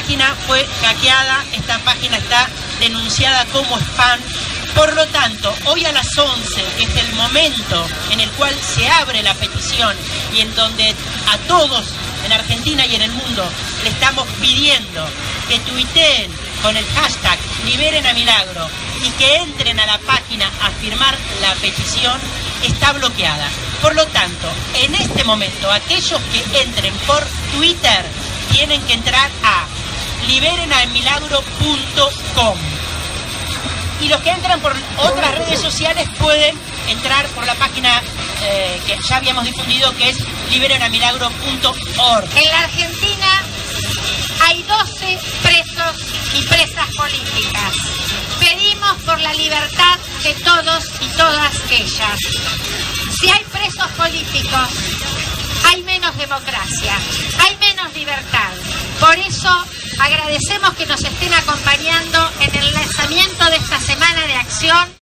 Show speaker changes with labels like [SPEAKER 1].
[SPEAKER 1] página fue hackeada, esta página está denunciada como spam. Por lo tanto, hoy a las 11, que es el momento en el cual se abre la petición y en donde a todos en Argentina y en el mundo le estamos pidiendo que tuiteen con el hashtag Liberen a Milagro y que entren a la página a firmar la petición, está bloqueada. Por lo tanto, en este momento, aquellos que entren por Twitter tienen que entrar a liberenamilagro.com. Y los que entran por otras redes sociales pueden entrar por la página que ya habíamos difundido, que es liberenamilagro.org.
[SPEAKER 2] En la Argentina hay 12 presos y presas políticas. Pedimos por la libertad de todos y todas ellas. Si hay presos políticos, hay menos democracia, hay menos libertad. Por eso agradecemos que nos estén acompañando en el lanzamiento de esta semana de acción.